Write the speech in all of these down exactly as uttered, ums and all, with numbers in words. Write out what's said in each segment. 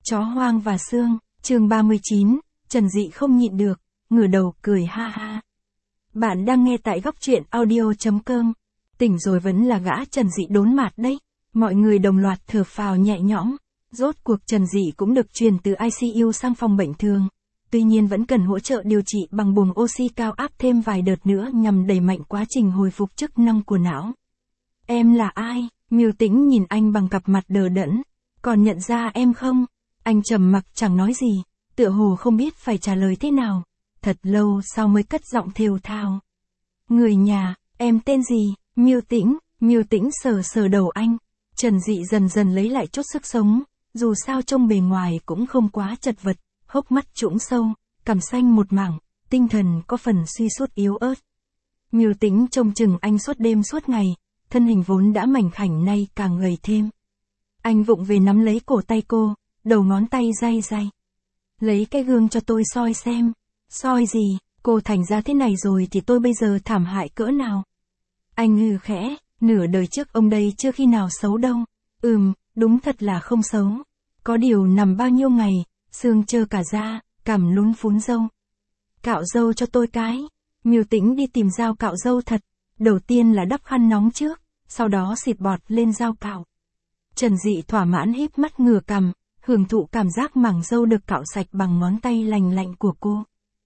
Chó hoang và xương, chương ba mươi chín, Trần Dị không nhịn được, ngửa đầu cười ha ha. Bạn đang nghe tại góc truyện audio.com. Tỉnh rồi vẫn là gã Trần Dị đốn mạt đấy. Mọi người đồng loạt thở phào nhẹ nhõm. Rốt cuộc Trần Dị cũng được truyền từ i xê u sang phòng bệnh thường. Tuy nhiên vẫn cần hỗ trợ điều trị bằng buồng oxy cao áp thêm vài đợt nữa nhằm đẩy mạnh quá trình hồi phục chức năng của não. Em là ai? Miêu Tĩnh nhìn anh bằng cặp mặt đờ đẫn. Còn nhận ra em không? Anh trầm mặc chẳng nói gì, tựa hồ không biết phải trả lời thế nào. Thật lâu sau mới cất giọng thều thào. Người nhà, em tên gì? Miêu Tĩnh. Miêu Tĩnh sờ sờ đầu anh. Trần Dị dần dần lấy lại chút sức sống, dù sao trông bề ngoài cũng không quá chật vật, hốc mắt trũng sâu, cằm xanh một mảng, tinh thần có phần suy sút yếu ớt. Miêu Tĩnh trông chừng anh suốt đêm suốt ngày, thân hình vốn đã mảnh khảnh nay càng gầy thêm. Anh vụng về nắm lấy cổ tay cô, đầu ngón tay day day. Lấy cái gương cho tôi soi xem. Soi gì? Cô thành ra thế này rồi thì tôi bây giờ thảm hại cỡ nào? Anh ngừ khẽ, nửa đời trước ông đây chưa khi nào xấu đâu. Ừm, đúng thật là không xấu. Có điều nằm bao nhiêu ngày, xương trơ cả da, cằm lún phún râu. Cạo râu cho tôi cái. Miêu Tĩnh đi tìm dao cạo râu thật. Đầu tiên là đắp khăn nóng trước, sau đó xịt bọt lên dao cạo. Trần Dị thỏa mãn híp mắt ngửa cằm, hưởng thụ cảm giác mảng râu được cạo sạch bằng ngón tay lành lạnh của cô.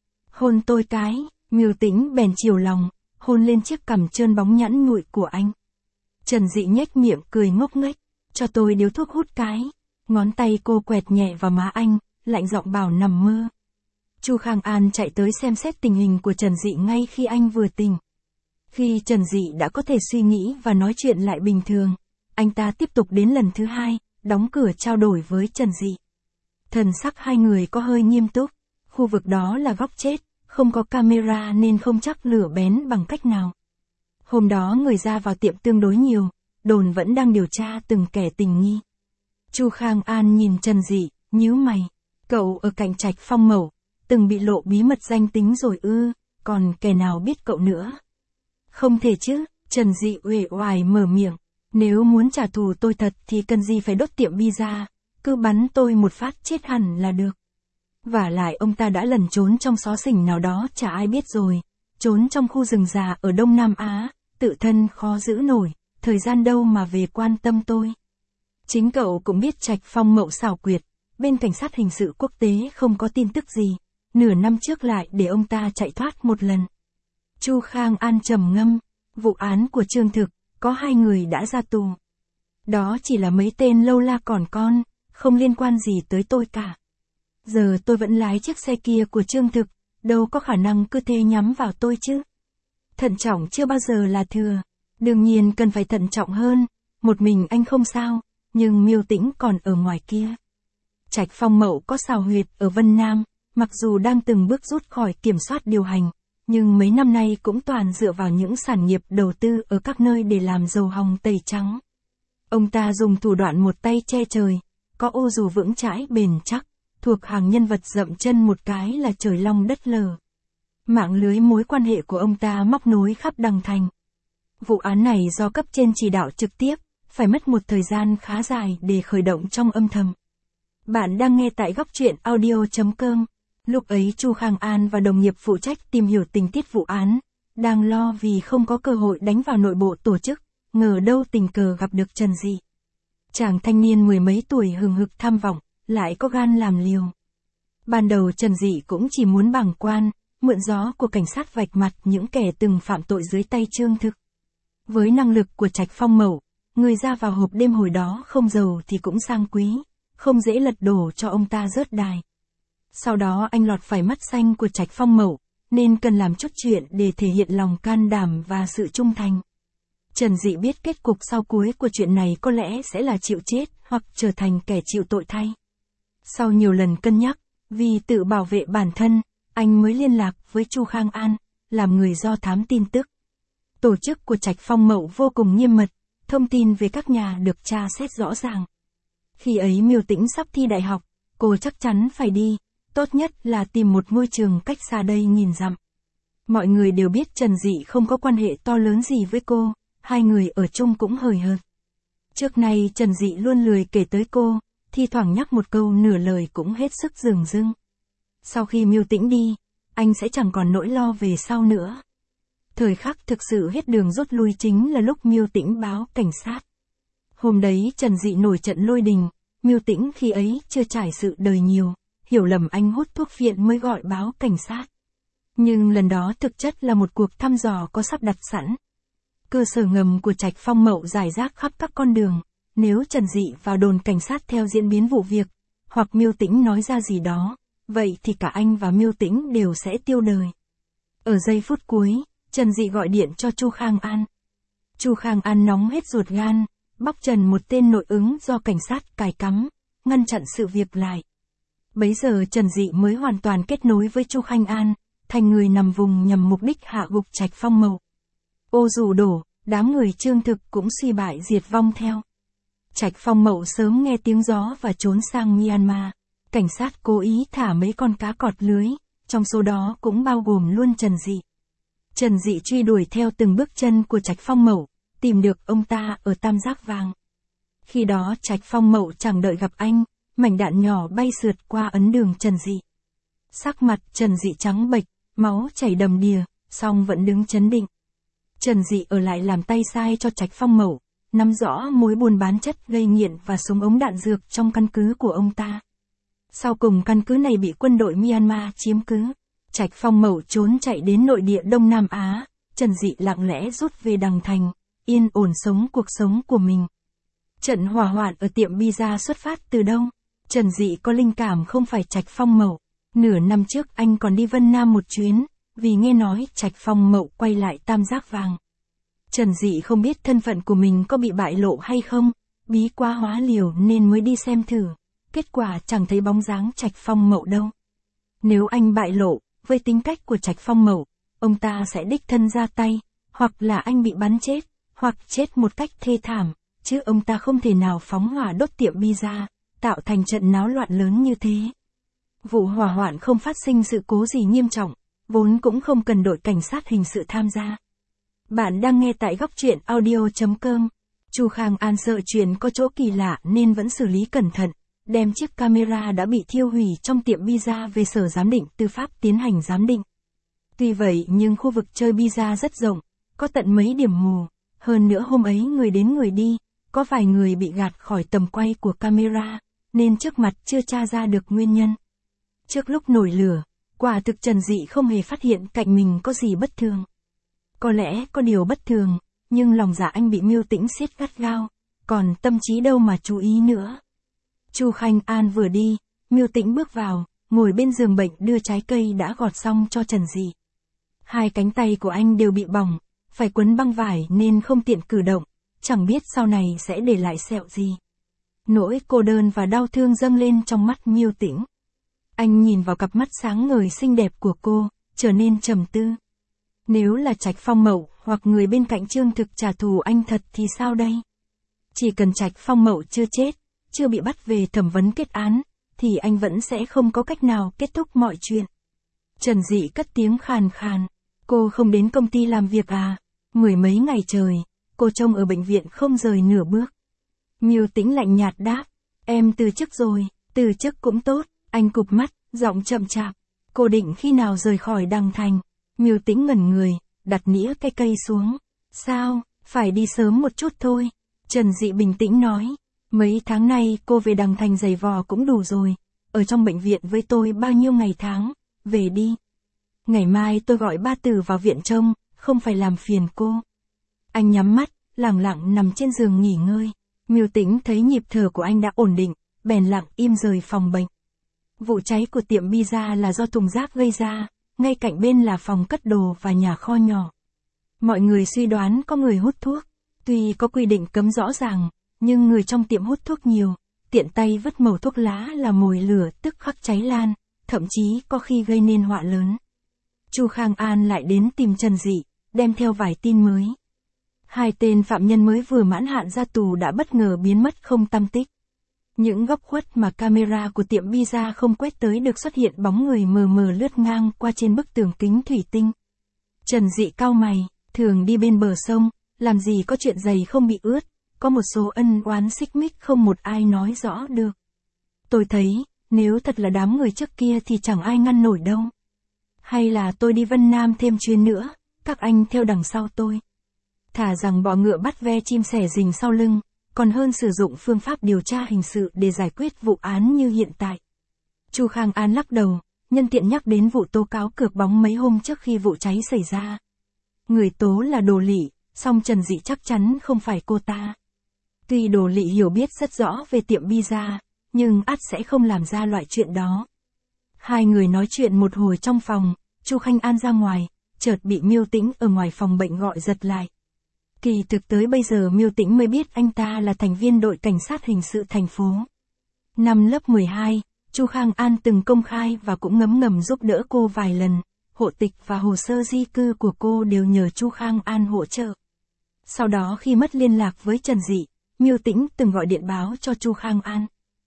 Hôn tôi cái. Miêu Tĩnh bèn chiều lòng, hôn lên chiếc cằm trơn bóng nhẵn nhụi của anh. Trần Dị nhếch miệng cười ngốc nghếch, cho tôi điếu thuốc hút cái. Ngón tay cô quẹt nhẹ vào má anh, lạnh giọng bảo nằm mơ. Chu Khang An chạy tới xem xét tình hình của Trần Dị ngay khi anh vừa tỉnh. Khi Trần Dị đã có thể suy nghĩ và nói chuyện lại bình thường, anh ta tiếp tục đến lần thứ hai, đóng cửa trao đổi với Trần Dị. Thần sắc hai người có hơi nghiêm túc, khu vực đó là góc chết, không có camera nên không chắc lửa bén bằng cách nào. Hôm đó người ra vào tiệm tương đối nhiều, đồn vẫn đang điều tra từng kẻ tình nghi. Chu Khang An nhìn Trần Dị, nhíu mày, cậu ở cạnh Trạch Phong Mậu, từng bị lộ bí mật danh tính rồi ư, còn kẻ nào biết cậu nữa? Không thể chứ, Trần Dị uể oải mở miệng. Nếu muốn trả thù tôi thật thì cần gì phải đốt tiệm pizza, cứ bắn tôi một phát chết hẳn là được. Vả lại ông ta đã lẩn trốn trong xó xỉnh nào đó chả ai biết rồi, trốn trong khu rừng già ở Đông Nam Á, tự thân khó giữ nổi, thời gian đâu mà về quan tâm tôi. Chính cậu cũng biết Trạch Phong Mậu xảo quyệt, bên cảnh sát hình sự quốc tế không có tin tức gì, nửa năm trước lại để ông ta chạy thoát một lần. Chu Khang An trầm ngâm, vụ án của Trương Thực, có hai người đã ra tù. Đó chỉ là mấy tên lâu la còn con, không liên quan gì tới tôi cả. Giờ tôi vẫn lái chiếc xe kia của Trương Thực, đâu có khả năng cứ thế nhắm vào tôi chứ. Thận trọng chưa bao giờ là thừa, đương nhiên cần phải thận trọng hơn, một mình anh không sao, nhưng Miêu Tĩnh còn ở ngoài kia. Trạch Phong Mậu có xào huyệt ở Vân Nam, mặc dù đang từng bước rút khỏi kiểm soát điều hành, nhưng mấy năm nay cũng toàn dựa vào những sản nghiệp đầu tư ở các nơi để làm dầu hồng tẩy trắng. Ông ta dùng thủ đoạn một tay che trời, có ô dù vững chãi bền chắc, thuộc hàng nhân vật dậm chân một cái là trời long đất lở. Mạng lưới mối quan hệ của ông ta móc nối khắp Đằng Thành. Vụ án này do cấp trên chỉ đạo trực tiếp, phải mất một thời gian khá dài để khởi động trong âm thầm. Bạn đang nghe tại góc truyện audio.com. Lúc ấy Chu Khang An và đồng nghiệp phụ trách tìm hiểu tình tiết vụ án, đang lo vì không có cơ hội đánh vào nội bộ tổ chức, ngờ đâu tình cờ gặp được Trần Dị. Chàng thanh niên mười mấy tuổi hừng hực tham vọng, lại có gan làm liều. Ban đầu Trần Dị cũng chỉ muốn bàng quan, mượn gió của cảnh sát vạch mặt những kẻ từng phạm tội dưới tay Trương Thực. Với năng lực của Trạch Phong Mậu, người ra vào hộp đêm hồi đó không giàu thì cũng sang quý, không dễ lật đổ cho ông ta rớt đài. Sau đó anh lọt phải mắt xanh của Trạch Phong Mậu, nên cần làm chút chuyện để thể hiện lòng can đảm và sự trung thành. Trần Dị biết kết cục sau cuối của chuyện này có lẽ sẽ là chịu chết hoặc trở thành kẻ chịu tội thay. Sau nhiều lần cân nhắc, vì tự bảo vệ bản thân, anh mới liên lạc với Chu Khang An, làm người do thám tin tức. Tổ chức của Trạch Phong Mậu vô cùng nghiêm mật, thông tin về các nhà được tra xét rõ ràng. Khi ấy Miêu Tĩnh sắp thi đại học, cô chắc chắn phải đi, tốt nhất là tìm một ngôi trường cách xa đây nghìn dặm. Mọi người đều biết Trần Dị không có quan hệ to lớn gì với cô, hai người ở chung cũng hời hợt. Trước nay Trần Dị luôn lười kể tới cô, thi thoảng nhắc một câu nửa lời cũng hết sức dửng dưng. Sau khi Miêu Tĩnh đi, anh sẽ chẳng còn nỗi lo về sau nữa. Thời khắc thực sự hết đường rút lui chính là lúc Miêu Tĩnh báo cảnh sát. Hôm đấy Trần Dị nổi trận lôi đình, Miêu Tĩnh khi ấy chưa trải sự đời nhiều, hiểu lầm anh hút thuốc phiện mới gọi báo cảnh sát. Nhưng lần đó thực chất là một cuộc thăm dò có sắp đặt sẵn. Cơ sở ngầm của Trạch Phong Mậu rải rác khắp các con đường, nếu Trần Dị vào đồn cảnh sát theo diễn biến vụ việc, hoặc Miêu Tĩnh nói ra gì đó, vậy thì cả anh và Miêu Tĩnh đều sẽ tiêu đời. Ở giây phút cuối, Trần Dị gọi điện cho Chu Khang An. Chu Khang An nóng hết ruột gan, bóc trần một tên nội ứng do cảnh sát cài cắm, ngăn chặn sự việc lại. Bấy giờ Trần Dị mới hoàn toàn kết nối với Chu Khang An, thành người nằm vùng nhằm mục đích hạ gục Trạch Phong Mậu. Ô dù đổ, đám người Trương Thực cũng suy bại diệt vong theo. Trạch Phong Mậu sớm nghe tiếng gió và trốn sang Myanmar. Cảnh sát cố ý thả mấy con cá cọt lưới, trong số đó cũng bao gồm luôn Trần Dị. Trần Dị truy đuổi theo từng bước chân của Trạch Phong Mậu, tìm được ông ta ở Tam Giác Vàng. Khi đó Trạch Phong Mậu chẳng đợi gặp anh, mảnh đạn nhỏ bay sượt qua ấn đường Trần Dị. Sắc mặt Trần Dị trắng bệch, máu chảy đầm đìa, song vẫn đứng trấn định. Trần Dị ở lại làm tay sai cho Trạch Phong Mậu, nắm rõ mối buôn bán chất gây nghiện và súng ống đạn dược trong căn cứ của ông ta. Sau cùng căn cứ này bị quân đội Myanmar chiếm cứ. Trạch Phong Mậu trốn chạy đến nội địa Đông Nam Á, Trần Dị lặng lẽ rút về Đằng Thành, yên ổn sống cuộc sống của mình. Trận hỏa hoạn ở tiệm pizza xuất phát từ đâu? Trần Dị có linh cảm không phải Trạch Phong Mậu. Nửa năm trước anh còn đi Vân Nam một chuyến, vì nghe nói Trạch Phong Mậu quay lại Tam Giác Vàng. Trần Dị không biết thân phận của mình có bị bại lộ hay không, bí quá hóa liều nên mới đi xem thử. Kết quả chẳng thấy bóng dáng Trạch Phong Mậu đâu. Nếu anh bại lộ, với tính cách của Trạch Phong Mậu, ông ta sẽ đích thân ra tay, hoặc là anh bị bắn chết, hoặc chết một cách thê thảm, chứ ông ta không thể nào phóng hỏa đốt tiệm pizza, tạo thành trận náo loạn lớn như thế. Vụ hỏa hoạn không phát sinh sự cố gì nghiêm trọng, vốn cũng không cần đội cảnh sát hình sự tham gia. Bạn đang nghe tại góc truyện audio chấm com. Chu Khang An sợ chuyện có chỗ kỳ lạ nên vẫn xử lý cẩn thận, đem chiếc camera đã bị thiêu hủy trong tiệm pizza về sở giám định tư pháp tiến hành giám định. Tuy vậy nhưng khu vực chơi pizza rất rộng, có tận mấy điểm mù, hơn nữa hôm ấy người đến người đi, có vài người bị gạt khỏi tầm quay của camera, nên trước mặt chưa tra ra được nguyên nhân. Trước lúc nổi lửa, quả thực Trần Dị không hề phát hiện cạnh mình có gì bất thường. Có lẽ có điều bất thường, nhưng lòng dạ anh bị Miêu Tĩnh siết gắt gao, còn tâm trí đâu mà chú ý nữa. Chu Khang An vừa đi, Miêu Tĩnh bước vào, ngồi bên giường bệnh đưa trái cây đã gọt xong cho Trần Dị. Hai cánh tay của anh đều bị bỏng, phải quấn băng vải nên không tiện cử động, chẳng biết sau này sẽ để lại sẹo gì. Nỗi cô đơn và đau thương dâng lên trong mắt Miêu Tĩnh. Anh nhìn vào cặp mắt sáng ngời xinh đẹp của cô, trở nên trầm tư. Nếu là Trạch Phong Mậu hoặc người bên cạnh Trương Thực trả thù anh thật thì sao đây? Chỉ cần Trạch Phong Mậu chưa chết, chưa bị bắt về thẩm vấn kết án, thì anh vẫn sẽ không có cách nào kết thúc mọi chuyện. Trần Dị cất tiếng khàn khàn. Cô không đến công ty làm việc à? Mười mấy ngày trời, cô trông ở bệnh viện không rời nửa bước. Miêu Tĩnh lạnh nhạt đáp. Em từ chức rồi, từ chức cũng tốt. Anh cụp mắt, giọng chậm chạp. Cô định khi nào rời khỏi Đằng Thành? Miêu Tĩnh ngẩn người, đặt nĩa cây cây xuống. Sao, phải đi sớm một chút thôi. Trần Dị bình tĩnh nói. Mấy tháng nay cô về Đằng Thành giày vò cũng đủ rồi. Ở trong bệnh viện với tôi bao nhiêu ngày tháng, về đi. Ngày mai tôi gọi ba Từ vào viện trông, không phải làm phiền cô. Anh nhắm mắt, lặng lặng nằm trên giường nghỉ ngơi. Miêu Tĩnh thấy nhịp thở của anh đã ổn định, bèn lặng im rời phòng bệnh. Vụ cháy của tiệm pizza là do thùng rác gây ra, ngay cạnh bên là phòng cất đồ và nhà kho nhỏ. Mọi người suy đoán có người hút thuốc, tuy có quy định cấm rõ ràng, nhưng người trong tiệm hút thuốc nhiều, tiện tay vứt mẩu thuốc lá là mồi lửa tức khắc cháy lan, thậm chí có khi gây nên họa lớn. Chu Khang An lại đến tìm Trần Dị, đem theo vài tin mới. Hai tên phạm nhân mới vừa mãn hạn ra tù đã bất ngờ biến mất không tăm tích. Những góc khuất mà camera của tiệm pizza không quét tới được xuất hiện bóng người mờ mờ lướt ngang qua trên bức tường kính thủy tinh. Trần Dị cau mày, thường đi bên bờ sông, làm gì có chuyện giày không bị ướt, có một số ân oán xích mích không một ai nói rõ được. Tôi thấy, nếu thật là đám người trước kia thì chẳng ai ngăn nổi đâu. Hay là tôi đi Vân Nam thêm chuyến nữa, các anh theo đằng sau tôi. Thà rằng bọ ngựa bắt ve chim sẻ rình sau lưng, còn hơn sử dụng phương pháp điều tra hình sự để giải quyết vụ án như hiện tại. Chu Khang An lắc đầu, nhân tiện nhắc đến vụ tố cáo cược bóng mấy hôm trước khi vụ cháy xảy ra. Người tố là Đồ Lị, song Trần Dị chắc chắn không phải cô ta. Tuy Đồ Lị hiểu biết rất rõ về tiệm pizza, nhưng ắt sẽ không làm ra loại chuyện đó. Hai người nói chuyện một hồi trong phòng, Chu Khang An ra ngoài, chợt bị Miêu Tĩnh ở ngoài phòng bệnh gọi giật lại. Kỳ thực tới bây giờ Miêu Tĩnh mới biết anh ta là thành viên đội cảnh sát hình sự thành phố. Năm lớp mười hai, Chu Khang An từng công khai và cũng ngấm ngầm giúp đỡ cô vài lần, hộ tịch và hồ sơ di cư của cô đều nhờ Chu Khang An hỗ trợ. Sau đó khi mất liên lạc với Trần Dị, Miêu Tĩnh từng gọi điện báo cho Chu Khang An.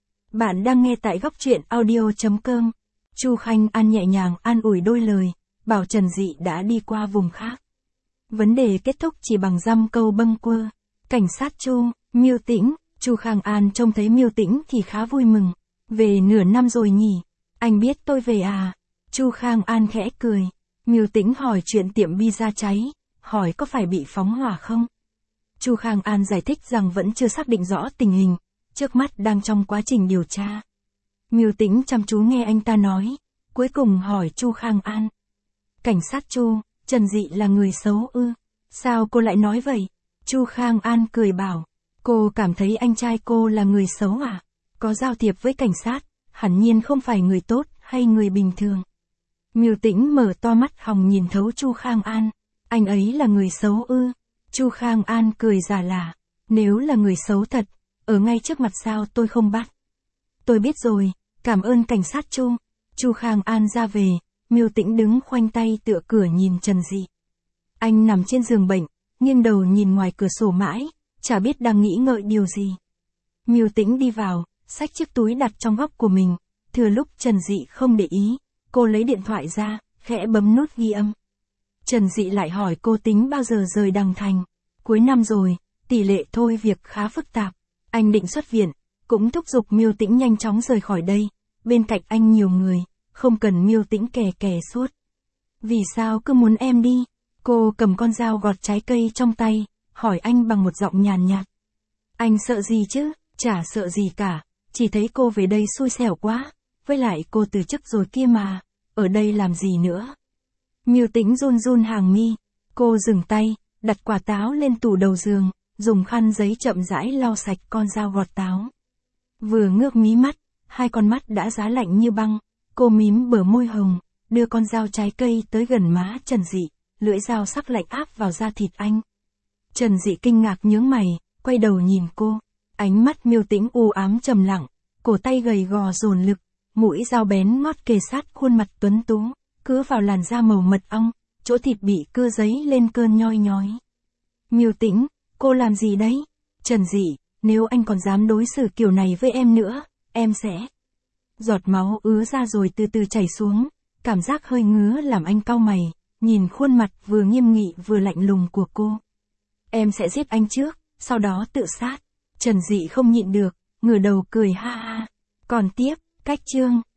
Bạn đang nghe tại góc truyện audio chấm com. Chu Khang An nhẹ nhàng an ủi đôi lời, bảo Trần Dị đã đi qua vùng khác. Vấn đề kết thúc chỉ bằng dăm câu bâng quơ. Cảnh sát Chu, Miêu Tĩnh, Chu Khang An trông thấy Miêu Tĩnh thì khá vui mừng. Về nửa năm rồi nhỉ? Anh biết tôi về à? Chu Khang An khẽ cười. Miêu Tĩnh hỏi chuyện tiệm pizza cháy, hỏi có phải bị phóng hỏa không? Chu Khang An giải thích rằng vẫn chưa xác định rõ tình hình, trước mắt đang trong quá trình điều tra. Miêu Tĩnh chăm chú nghe anh ta nói, cuối cùng hỏi Chu Khang An. Cảnh sát Chu, Trần Dị là người xấu ư? Sao cô lại nói vậy? Chu Khang An cười bảo, cô cảm thấy anh trai cô là người xấu à? Có giao thiệp với cảnh sát, hẳn nhiên không phải người tốt hay người bình thường. Miêu Tĩnh mở to mắt hòng nhìn thấu Chu Khang An. Anh ấy là người xấu ư? Chu Khang An cười giả lả. Nếu là người xấu thật, ở ngay trước mặt sao tôi không bắt? Tôi biết rồi, cảm ơn cảnh sát Chu. Chu Khang An ra về, Miêu Tĩnh đứng khoanh tay tựa cửa nhìn Trần Dị. Anh nằm trên giường bệnh, nghiêng đầu nhìn ngoài cửa sổ mãi, chả biết đang nghĩ ngợi điều gì. Miêu Tĩnh đi vào, xách chiếc túi đặt trong góc của mình, thừa lúc Trần Dị không để ý, cô lấy điện thoại ra, khẽ bấm nút ghi âm. Trần Dị lại hỏi cô tính bao giờ rời Đằng Thành. Cuối năm rồi, tỷ lệ thôi việc khá phức tạp. Anh định xuất viện, cũng thúc giục Miêu Tĩnh nhanh chóng rời khỏi đây. Bên cạnh anh nhiều người, không cần Miêu Tĩnh kè kè suốt. Vì sao cứ muốn em đi? Cô cầm con dao gọt trái cây trong tay, hỏi anh bằng một giọng nhàn nhạt. Anh sợ gì chứ? Chả sợ gì cả, chỉ thấy cô về đây xui xẻo quá. Với lại cô từ chức rồi kia mà, ở đây làm gì nữa? Miêu Tĩnh run run hàng mi, cô dừng tay, đặt quả táo lên tủ đầu giường, dùng khăn giấy chậm rãi lau sạch con dao gọt táo. Vừa ngước mí mắt, hai con mắt đã giá lạnh như băng, cô mím bờ môi hồng, đưa con dao trái cây tới gần má Trần Dị, lưỡi dao sắc lạnh áp vào da thịt anh. Trần Dị kinh ngạc nhướng mày, quay đầu nhìn cô, ánh mắt Miêu Tĩnh u ám trầm lặng, cổ tay gầy gò dồn lực, mũi dao bén ngót kề sát khuôn mặt tuấn tú, cứa vào làn da màu mật ong, chỗ thịt bị cưa giấy lên cơn nhoi nhói. Miêu Tĩnh, cô làm gì đấy? Trần Dị, nếu anh còn dám đối xử kiểu này với em nữa, em sẽ... Giọt máu ứa ra rồi từ từ chảy xuống, cảm giác hơi ngứa làm anh cau mày, nhìn khuôn mặt vừa nghiêm nghị vừa lạnh lùng của cô. Em sẽ giết anh trước, sau đó tự sát. Trần Dị không nhịn được, ngửa đầu cười ha ha. Còn tiếp, cách chương.